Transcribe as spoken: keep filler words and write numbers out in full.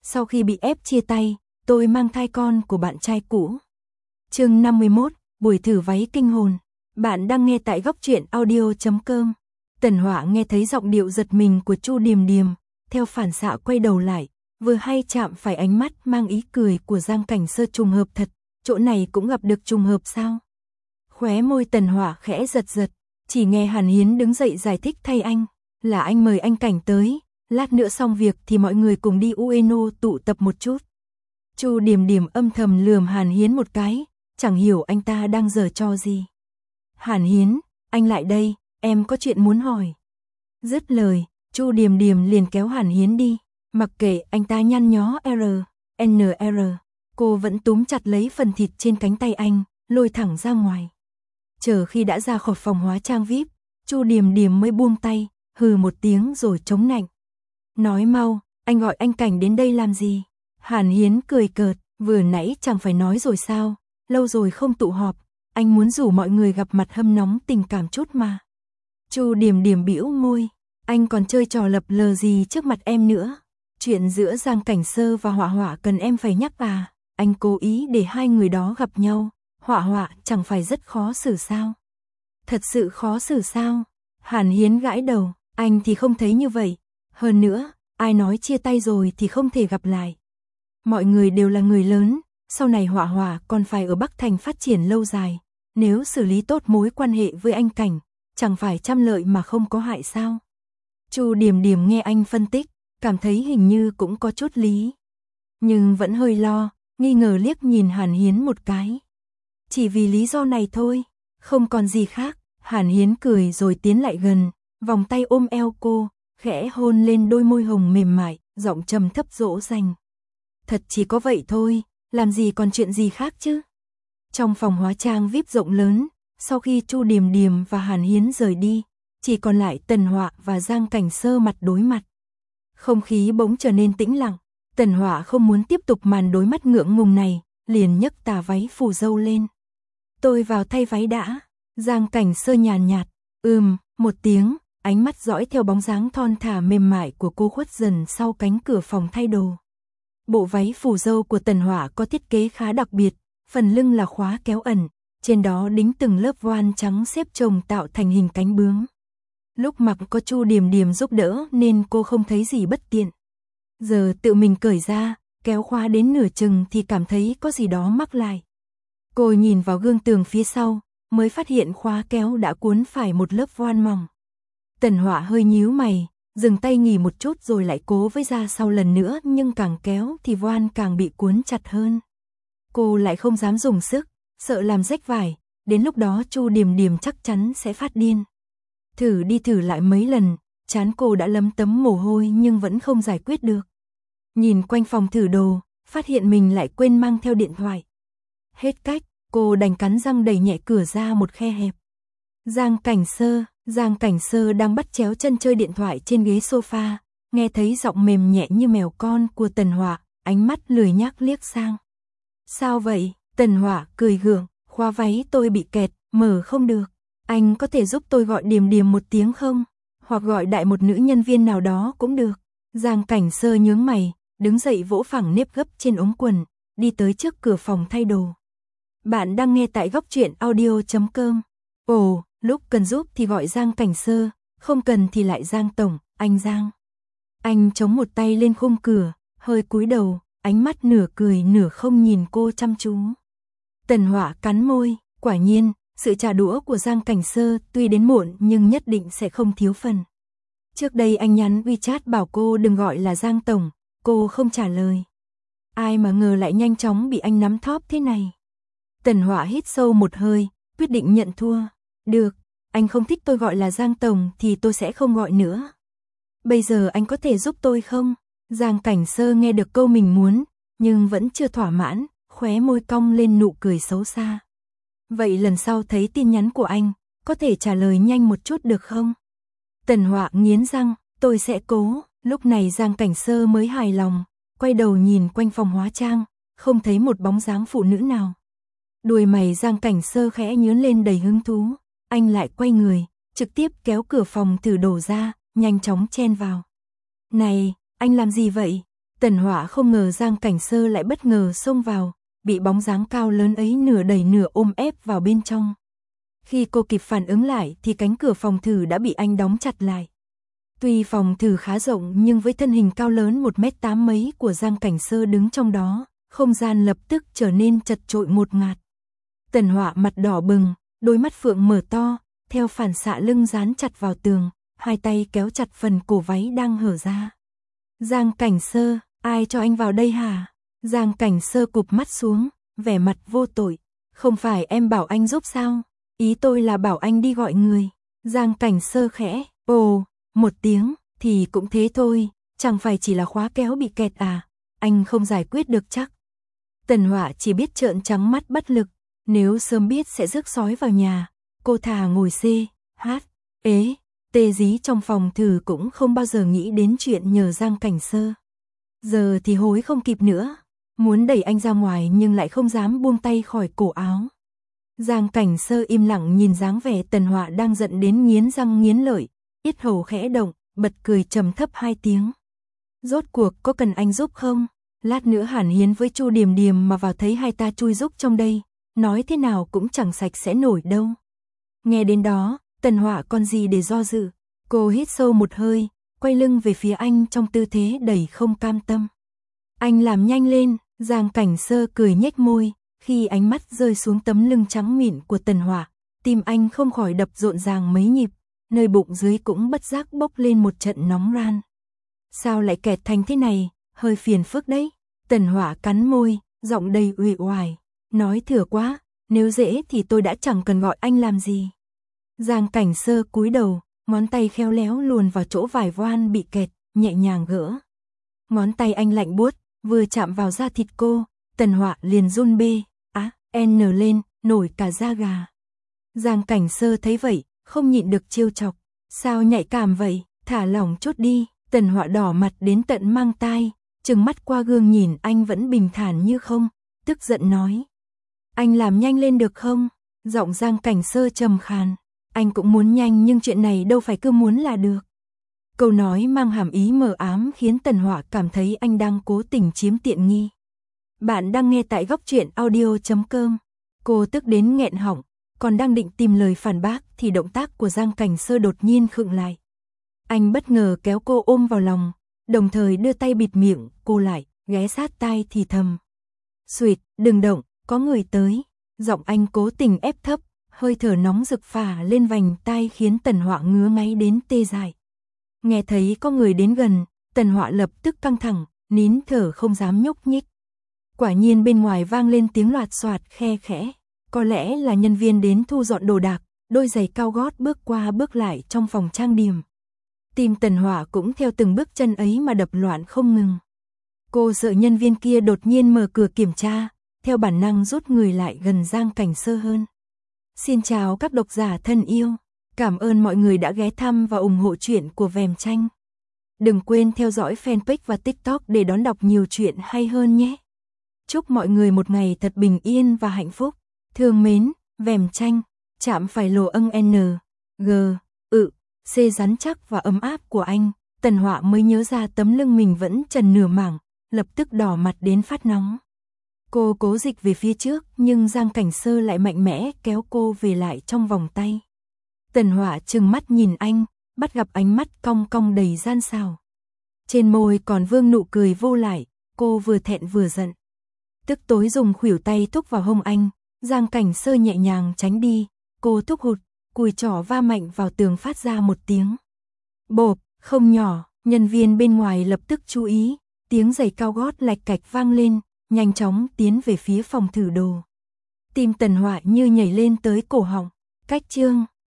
Sau khi bị ép chia tay, tôi mang thai con của bạn trai cũ. Chương năm mươi mốt, buổi thử váy kinh hồn. Bạn đang nghe tại góc truyện audio chấm com. Tần Họa nghe thấy giọng điệu giật mình của Chu Điềm Điềm, theo phản xạ quay đầu lại, vừa hay chạm phải ánh mắt mang ý cười của Giang Cảnh Sơ. Trùng hợp thật, chỗ này cũng gặp được trùng hợp sao? Khóe môi Tần Họa khẽ giật giật, chỉ nghe Hàn Hiến đứng dậy giải thích thay anh, là anh mời anh Cảnh tới, lát nữa xong việc thì mọi người cùng đi Ueno tụ tập một chút. Chu Điềm Điềm âm thầm lườm Hàn Hiến một cái, chẳng hiểu anh ta đang giở trò gì. Hàn Hiến, anh lại đây, em có chuyện muốn hỏi. Dứt lời, Chu Điềm Điềm liền kéo Hàn Hiến đi, mặc kệ anh ta nhăn nhó R, N R, cô vẫn túm chặt lấy phần thịt trên cánh tay anh, lôi thẳng ra ngoài. Chờ khi đã ra khỏi phòng hóa trang vi ai pi, Chu Điềm Điềm mới buông tay, hừ một tiếng rồi chống nạnh. Nói mau, anh gọi anh Cảnh đến đây làm gì? Hàn Hiến cười cợt, vừa nãy chẳng phải nói rồi sao, lâu rồi không tụ họp, anh muốn rủ mọi người gặp mặt hâm nóng tình cảm chút mà. Chu Điềm Điềm bĩu môi, anh còn chơi trò lập lờ gì trước mặt em nữa? Chuyện giữa Giang Cảnh Sơ và Họa Họa cần em phải nhắc à? Anh cố ý để hai người đó gặp nhau, Họa Họa chẳng phải rất khó xử sao? Thật sự khó xử sao? Hàn Hiến gãi đầu, anh thì không thấy như vậy. Hơn nữa, ai nói chia tay rồi thì không thể gặp lại. Mọi người đều là người lớn, sau này Họa Họa còn phải ở Bắc Thành phát triển lâu dài. Nếu xử lý tốt mối quan hệ với anh Cảnh, chẳng phải trăm lợi mà không có hại sao? Chu Điềm Điềm nghe anh phân tích, cảm thấy hình như cũng có chút lý. Nhưng vẫn hơi lo, nghi ngờ liếc nhìn Hàn Hiến một cái. Chỉ vì lý do này thôi, không còn gì khác. Hàn Hiến cười rồi tiến lại gần, vòng tay ôm eo cô, khẽ hôn lên đôi môi hồng mềm mại, giọng trầm thấp dỗ dành. Thật chỉ có vậy thôi, làm gì còn chuyện gì khác chứ? Trong phòng hóa trang vi ai pi rộng lớn, sau khi Chu Điềm Điềm và Hàn Hiến rời đi, chỉ còn lại Tần Họa và Giang Cảnh Sơ mặt đối mặt. Không khí bỗng trở nên tĩnh lặng, Tần Họa không muốn tiếp tục màn đối mắt ngượng ngùng này, liền nhấc tà váy phù dâu lên. Tôi vào thay váy đã. Giang Cảnh Sơ nhàn nhạt, ừm, một tiếng, ánh mắt dõi theo bóng dáng thon thả mềm mại của cô khuất dần sau cánh cửa phòng thay đồ. Bộ váy phù dâu của Tần Họa có thiết kế khá đặc biệt, phần lưng là khóa kéo ẩn, trên đó đính từng lớp voan trắng xếp chồng tạo thành hình cánh bướm. Lúc mặc có Chu Điềm Điềm giúp đỡ nên cô không thấy gì bất tiện. Giờ tự mình cởi ra, kéo khóa đến nửa chừng thì cảm thấy có gì đó mắc lại. Cô nhìn vào gương tường phía sau, mới phát hiện khóa kéo đã cuốn phải một lớp voan mỏng. Tần Họa hơi nhíu mày, dừng tay nghỉ một chút rồi lại cố với ra sau lần nữa, nhưng càng kéo thì voan càng bị cuốn chặt hơn. Cô lại không dám dùng sức, sợ làm rách vải, đến lúc đó Chu Điềm Điềm chắc chắn sẽ phát điên. Thử đi thử lại mấy lần, trán cô đã lấm tấm mồ hôi nhưng vẫn không giải quyết được. Nhìn quanh phòng thử đồ, phát hiện mình lại quên mang theo điện thoại. Hết cách, cô đành cắn răng đẩy nhẹ cửa ra một khe hẹp. Giang Cảnh Sơ, Giang Cảnh Sơ đang bắt chéo chân chơi điện thoại trên ghế sofa, nghe thấy giọng mềm nhẹ như mèo con của Tần Họa, ánh mắt lười nhác liếc sang. Sao vậy? Tần Họa cười gượng, khóa váy tôi bị kẹt, mở không được. Anh có thể giúp tôi gọi Điềm Điềm một tiếng không? Hoặc gọi đại một nữ nhân viên nào đó cũng được. Giang Cảnh Sơ nhướng mày, đứng dậy vỗ phẳng nếp gấp trên ống quần, đi tới trước cửa phòng thay đồ. Bạn đang nghe tại góc truyện audio chấm com. Ồ, lúc cần giúp thì gọi Giang Cảnh Sơ, không cần thì lại Giang Tổng, anh Giang. Anh chống một tay lên khung cửa, hơi cúi đầu, ánh mắt nửa cười nửa không nhìn cô chăm chú. Tần Họa cắn môi, quả nhiên, sự trả đũa của Giang Cảnh Sơ tuy đến muộn nhưng nhất định sẽ không thiếu phần. Trước đây anh nhắn WeChat bảo cô đừng gọi là Giang Tổng, cô không trả lời. Ai mà ngờ lại nhanh chóng bị anh nắm thóp thế này. Tần Họa hít sâu một hơi, quyết định nhận thua. Được, anh không thích tôi gọi là Giang Tổng thì tôi sẽ không gọi nữa. Bây giờ anh có thể giúp tôi không? Giang Cảnh Sơ nghe được câu mình muốn, nhưng vẫn chưa thỏa mãn, khóe môi cong lên nụ cười xấu xa. Vậy lần sau thấy tin nhắn của anh, có thể trả lời nhanh một chút được không? Tần Họa nghiến răng, tôi sẽ cố. Lúc này Giang Cảnh Sơ mới hài lòng, quay đầu nhìn quanh phòng hóa trang, không thấy một bóng dáng phụ nữ nào. Đuôi mày Giang Cảnh Sơ khẽ nhướng lên đầy hứng thú, anh lại quay người, trực tiếp kéo cửa phòng thử đồ ra, nhanh chóng chen vào. Này, anh làm gì vậy? Tần Họa không ngờ Giang Cảnh Sơ lại bất ngờ xông vào, bị bóng dáng cao lớn ấy nửa đẩy nửa ôm ép vào bên trong. Khi cô kịp phản ứng lại thì cánh cửa phòng thử đã bị anh đóng chặt lại. Tuy phòng thử khá rộng nhưng với thân hình cao lớn một mét tám mấy của Giang Cảnh Sơ đứng trong đó, không gian lập tức trở nên chật chội ngột ngạt. Tần Họa mặt đỏ bừng, đôi mắt phượng mở to, theo phản xạ lưng dán chặt vào tường, hai tay kéo chặt phần cổ váy đang hở ra. Giang Cảnh Sơ, ai cho anh vào đây hả? Giang Cảnh Sơ cụp mắt xuống, vẻ mặt vô tội. Không phải em bảo anh giúp sao? Ý tôi là bảo anh đi gọi người. Giang Cảnh Sơ khẽ, ồ, một tiếng, thì cũng thế thôi, chẳng phải chỉ là khóa kéo bị kẹt à, anh không giải quyết được chắc. Tần Họa chỉ biết trợn trắng mắt bất lực, nếu sớm biết sẽ rước sói vào nhà, cô thà ngồi xê, hát, ế, tê dí trong phòng thử cũng không bao giờ nghĩ đến chuyện nhờ Giang Cảnh Sơ. Giờ thì hối không kịp nữa, muốn đẩy anh ra ngoài nhưng lại không dám buông tay khỏi cổ áo. Giang Cảnh Sơ im lặng nhìn dáng vẻ Tần Họa đang giận đến nghiến răng nghiến lợi, yết hầu khẽ động, bật cười trầm thấp hai tiếng. Rốt cuộc có cần anh giúp không? Lát nữa Hàn Hiến với Chu Điềm Điềm mà vào thấy hai ta chui rúc trong đây, nói thế nào cũng chẳng sạch sẽ nổi đâu. Nghe đến đó, Tần Họa còn gì để do dự, cô hít sâu một hơi, quay lưng về phía anh trong tư thế đầy không cam tâm. Anh làm nhanh lên, Giang Cảnh Sơ cười nhếch môi, khi ánh mắt rơi xuống tấm lưng trắng mịn của Tần Họa, tim anh không khỏi đập rộn ràng mấy nhịp, nơi bụng dưới cũng bất giác bốc lên một trận nóng ran. Sao lại kẹt thành thế này, hơi phiền phức đấy. Tần Họa cắn môi, giọng đầy uể oải, nói thừa quá, nếu dễ thì tôi đã chẳng cần gọi anh làm gì. Giang Cảnh Sơ cúi đầu, ngón tay khéo léo luồn vào chỗ vải voan bị kẹt, nhẹ nhàng gỡ. Ngón tay anh lạnh buốt, vừa chạm vào da thịt cô, Tần Họa liền run bê, á, n lên, nổi cả da gà. Giang Cảnh Sơ thấy vậy, không nhịn được trêu chọc, sao nhạy cảm vậy, thả lỏng chút đi. Tần Họa đỏ mặt đến tận mang tai, trừng mắt qua gương nhìn anh vẫn bình thản như không, tức giận nói. Anh làm nhanh lên được không? Giọng Giang Cảnh Sơ trầm khàn, anh cũng muốn nhanh nhưng chuyện này đâu phải cứ muốn là được. Câu nói mang hàm ý mờ ám khiến Tần Họa cảm thấy anh đang cố tình chiếm tiện nghi. Bạn đang nghe tại góc truyện audio chấm com. Cô tức đến nghẹn họng, còn đang định tìm lời phản bác thì động tác của Giang Cảnh Sơ đột nhiên khựng lại. Anh bất ngờ kéo cô ôm vào lòng, đồng thời đưa tay bịt miệng cô lại, ghé sát tai thì thầm. Xuỵt, đừng động, có người tới. Giọng anh cố tình ép thấp, hơi thở nóng rực phả lên vành tai khiến Tần Họa ngứa ngáy đến tê dại. Nghe thấy có người đến gần, Tần Họa lập tức căng thẳng, nín thở không dám nhúc nhích. Quả nhiên bên ngoài vang lên tiếng loạt soạt khe khẽ, có lẽ là nhân viên đến thu dọn đồ đạc, đôi giày cao gót bước qua bước lại trong phòng trang điểm. Tim Tần Họa cũng theo từng bước chân ấy mà đập loạn không ngừng. Cô sợ nhân viên kia đột nhiên mở cửa kiểm tra, theo bản năng rút người lại gần Giang Cảnh Sơ hơn. Xin chào các độc giả thân yêu, cảm ơn mọi người đã ghé thăm và ủng hộ chuyện của Vèm Tranh. Đừng quên theo dõi fanpage và TikTok để đón đọc nhiều chuyện hay hơn nhé. Chúc mọi người một ngày thật bình yên và hạnh phúc. Thương mến, Vèm Tranh, chạm phải lồ âng N, G, ự, C rắn chắc và ấm áp của anh. Tần Họa mới nhớ ra tấm lưng mình vẫn trần nửa mảng, lập tức đỏ mặt đến phát nóng. Cô cố dịch về phía trước nhưng Giang Cảnh Sơ lại mạnh mẽ kéo cô về lại trong vòng tay. Tần Họa trừng mắt nhìn anh, bắt gặp ánh mắt cong cong đầy gian xảo. Trên môi còn vương nụ cười vô lại, cô vừa thẹn vừa giận. Tức tối dùng khuỷu tay thúc vào hông anh, Giang Cảnh Sơ nhẹ nhàng tránh đi, cô thúc hụt, cùi trỏ va mạnh vào tường phát ra một tiếng. Bộp, không nhỏ, nhân viên bên ngoài lập tức chú ý, tiếng giày cao gót lạch cạch vang lên, nhanh chóng tiến về phía phòng thử đồ. Tim Tần Họa như nhảy lên tới cổ họng, cách chương.